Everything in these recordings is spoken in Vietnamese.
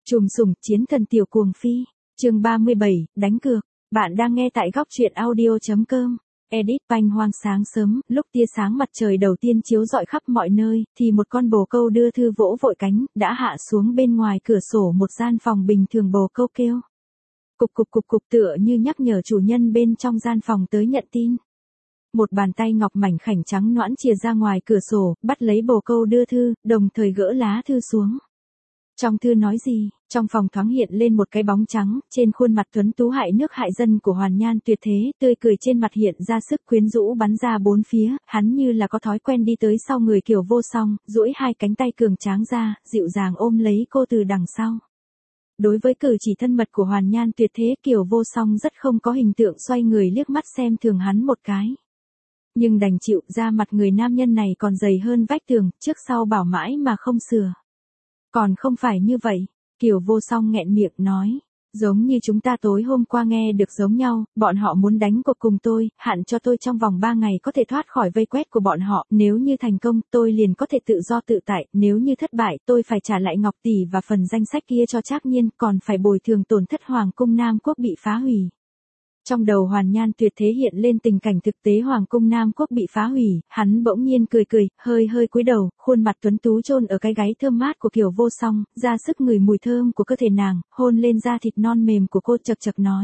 Trùm sủng chiến thần tiểu cuồng phi, chương 37, đánh cược. Bạn đang nghe tại góc truyện audio.com. Edit Banh hoang sáng sớm, lúc tia sáng mặt trời đầu tiên chiếu rọi khắp mọi nơi, thì một con bồ câu đưa thư vỗ vội cánh, đã hạ xuống bên ngoài cửa sổ một gian phòng bình thường. Bồ câu kêu. Cục cục cục cục, tựa như nhắc nhở chủ nhân bên trong gian phòng tới nhận tin. Một bàn tay ngọc mảnh khảnh trắng nõn chìa ra ngoài cửa sổ, bắt lấy bồ câu đưa thư, đồng thời gỡ lá thư xuống. Trong thư nói gì? Trong phòng thoáng hiện lên một cái bóng trắng, trên khuôn mặt tuấn tú hại nước hại dân của Hoàn Nhan Tuyệt Thế, tươi cười trên mặt hiện ra sức quyến rũ bắn ra bốn phía, hắn như là có thói quen đi tới sau người Kiều Vô Song, duỗi hai cánh tay cường tráng ra, dịu dàng ôm lấy cô từ đằng sau. Đối với cử chỉ thân mật của Hoàn Nhan Tuyệt Thế, Kiều Vô Song rất không có hình tượng, xoay người liếc mắt xem thường hắn một cái. Nhưng đành chịu, ra mặt người nam nhân này còn dày hơn vách tường, trước sau bảo mãi mà không sửa. Còn không phải như vậy, Kiều Vô Song nghẹn miệng nói, giống như chúng ta tối hôm qua nghe được giống nhau, bọn họ muốn đánh cuộc cùng tôi, hạn cho tôi trong vòng 3 ngày có thể thoát khỏi vây quét của bọn họ, nếu như thành công, tôi liền có thể tự do tự tại, nếu như thất bại, tôi phải trả lại ngọc tỷ và phần danh sách kia cho Trác Nhiên, còn phải bồi thường tổn thất Hoàng cung Nam Quốc bị phá hủy. Trong đầu Hoàn Nhan Tuyệt Thế hiện lên tình cảnh thực tế Hoàng cung Nam Quốc bị phá hủy, hắn bỗng nhiên cười cười, hơi cúi đầu, khuôn mặt tuấn tú chôn ở cái gáy thơm mát của Kiều Vô Song, ra sức ngửi mùi thơm của cơ thể nàng, hôn lên da thịt non mềm của cô, chật chật nói.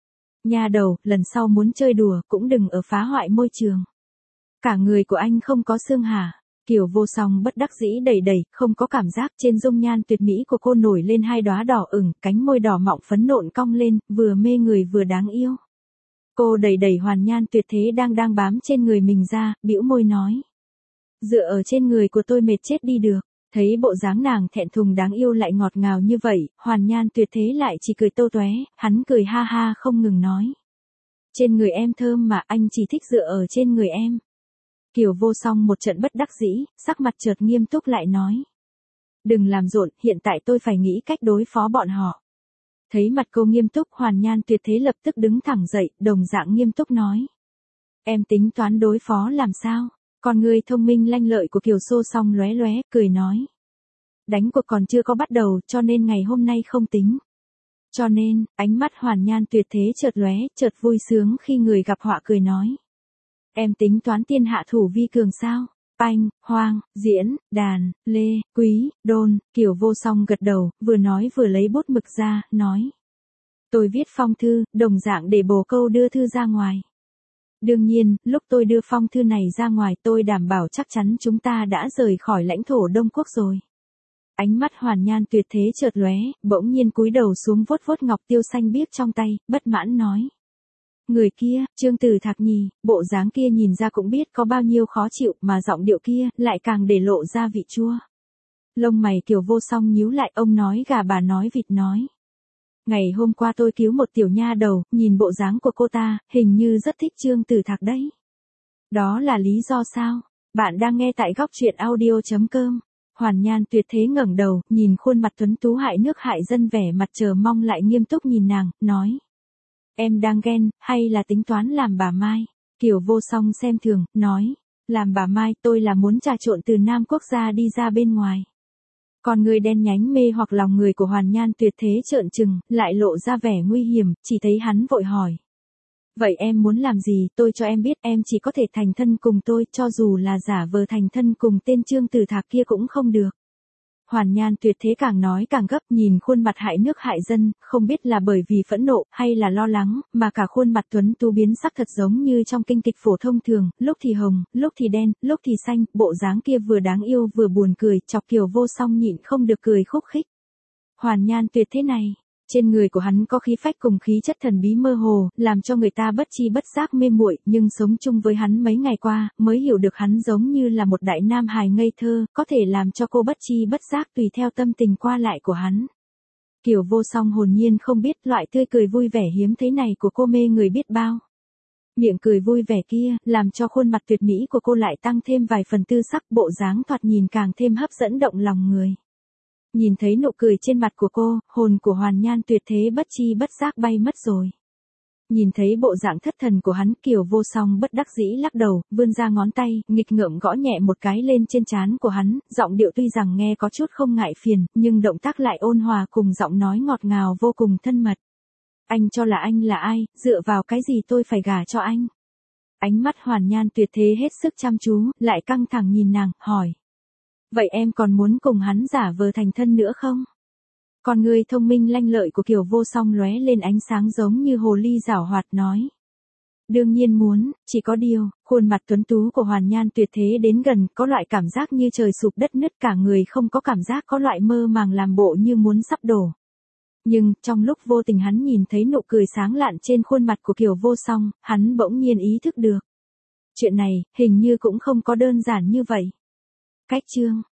Nha đầu, lần sau muốn chơi đùa cũng đừng ở phá hoại môi trường. Cả người của anh không có xương hả? Kiều Vô Song bất đắc dĩ đẩy đẩy, không có cảm giác. Trên dung nhan tuyệt mỹ của cô nổi lên hai đóa đỏ ửng, cánh môi đỏ mọng phấn nộn cong lên, vừa mê người vừa đáng yêu. Cô đẩy đẩy Hoàn Nhan Tuyệt Thế đang bám trên người mình ra, bĩu môi nói. Dựa ở trên người của tôi mệt chết đi được. Thấy bộ dáng nàng thẹn thùng đáng yêu lại ngọt ngào như vậy, Hoàn Nhan Tuyệt Thế lại chỉ cười tô toé, hắn cười ha ha không ngừng nói. Trên người em thơm mà, anh chỉ thích dựa ở trên người em. Kiều Vô Song một trận bất đắc dĩ, sắc mặt chợt nghiêm túc lại nói. Đừng làm rộn, hiện tại tôi phải nghĩ cách đối phó bọn họ. Thấy mặt cô nghiêm túc, Hoàn Nhan Tuyệt Thế lập tức đứng thẳng dậy, đồng dạng nghiêm túc nói. Em tính toán đối phó làm sao? Con người thông minh lanh lợi của Kiều Vô Song lóe lóe, cười nói. Đánh cuộc còn chưa có bắt đầu, cho nên ngày hôm nay không tính. Cho nên, ánh mắt Hoàn Nhan Tuyệt Thế chợt lóe, chợt vui sướng khi người gặp họa cười nói. Em tính toán tiên hạ thủ vi cường sao? Banh, hoang, diễn, đàn, lê, quý, đôn, Kiều Vô Song gật đầu, vừa nói vừa lấy bút mực ra, nói. Tôi viết phong thư, đồng dạng để bồ câu đưa thư ra ngoài. Đương nhiên, lúc tôi đưa phong thư này ra ngoài tôi đảm bảo chắc chắn chúng ta đã rời khỏi lãnh thổ Đông Quốc rồi. Ánh mắt Hoàn Nhan Tuyệt Thế chợt lóe, bỗng nhiên cúi đầu xuống vuốt vuốt ngọc tiêu xanh biếc trong tay, bất mãn nói. Người kia, Trương Tử Thạc nhì, bộ dáng kia nhìn ra cũng biết có bao nhiêu khó chịu, mà giọng điệu kia lại càng để lộ ra vị chua. Lông mày Kiều Vô Song nhíu lại, ông nói gà bà nói vịt nói. Ngày hôm qua tôi cứu một tiểu nha đầu, nhìn bộ dáng của cô ta, hình như rất thích Trương Tử Thạc đấy. Đó là lý do sao? Bạn đang nghe tại góc truyện audio.com. Hoàn Nhan Tuyệt Thế ngẩng đầu, nhìn khuôn mặt tuấn tú hại nước hại dân, vẻ mặt chờ mong lại nghiêm túc nhìn nàng, nói. Em đang ghen, hay là tính toán làm bà Mai? Kiều Vô Song xem thường, nói. Làm bà Mai, tôi là muốn trà trộn từ Nam Quốc gia đi ra bên ngoài. Còn người đen nhánh mê hoặc lòng người của Hoàn Nhan Tuyệt Thế trợn trừng, lại lộ ra vẻ nguy hiểm, chỉ thấy hắn vội hỏi. Vậy em muốn làm gì, tôi cho em biết, em chỉ có thể thành thân cùng tôi, cho dù là giả vờ thành thân cùng tên Trương Tử Thạc kia cũng không được. Hoàn Nhan Tuyệt Thế càng nói càng gấp, nhìn khuôn mặt hại nước hại dân, không biết là bởi vì phẫn nộ, hay là lo lắng, mà cả khuôn mặt tuấn tú biến sắc thật giống như trong kinh kịch phổ thông thường, lúc thì hồng, lúc thì đen, lúc thì xanh, bộ dáng kia vừa đáng yêu vừa buồn cười, chọc Kiều Vô Song nhịn không được cười khúc khích. Hoàn Nhan Tuyệt Thế này, trên người của hắn có khí phách cùng khí chất thần bí mơ hồ, làm cho người ta bất chi bất giác mê muội, nhưng sống chung với hắn mấy ngày qua, mới hiểu được hắn giống như là một đại nam hài ngây thơ, có thể làm cho cô bất chi bất giác tùy theo tâm tình qua lại của hắn. Kiều Vô Song hồn nhiên không biết loại tươi cười vui vẻ hiếm thấy này của cô mê người biết bao. Miệng cười vui vẻ kia, làm cho khuôn mặt tuyệt mỹ của cô lại tăng thêm vài phần tư sắc, bộ dáng thoạt nhìn càng thêm hấp dẫn động lòng người. Nhìn thấy nụ cười trên mặt của cô, hồn của Hoàn Nhan Tuyệt Thế bất chi bất giác bay mất rồi. Nhìn thấy bộ dạng thất thần của hắn, Kiều Vô Song bất đắc dĩ lắc đầu, vươn ra ngón tay, nghịch ngợm gõ nhẹ một cái lên trên trán của hắn, giọng điệu tuy rằng nghe có chút không ngại phiền, nhưng động tác lại ôn hòa cùng giọng nói ngọt ngào vô cùng thân mật. Anh cho là anh là ai, dựa vào cái gì tôi phải gả cho anh? Ánh mắt Hoàn Nhan Tuyệt Thế hết sức chăm chú, lại căng thẳng nhìn nàng, hỏi. Vậy em còn muốn cùng hắn giả vờ thành thân nữa không? Con người thông minh lanh lợi của Kiều Vô Song lóe lên ánh sáng giống như hồ ly giảo hoạt nói. Đương nhiên muốn, chỉ có điều, khuôn mặt tuấn tú của Hoàn Nhan Tuyệt Thế đến gần, có loại cảm giác như trời sụp đất nứt, cả người không có cảm giác, có loại mơ màng làm bộ như muốn sắp đổ. Nhưng, trong lúc vô tình hắn nhìn thấy nụ cười sáng lạn trên khuôn mặt của Kiều Vô Song, hắn bỗng nhiên ý thức được. Chuyện này, hình như cũng không có đơn giản như vậy. Cách chương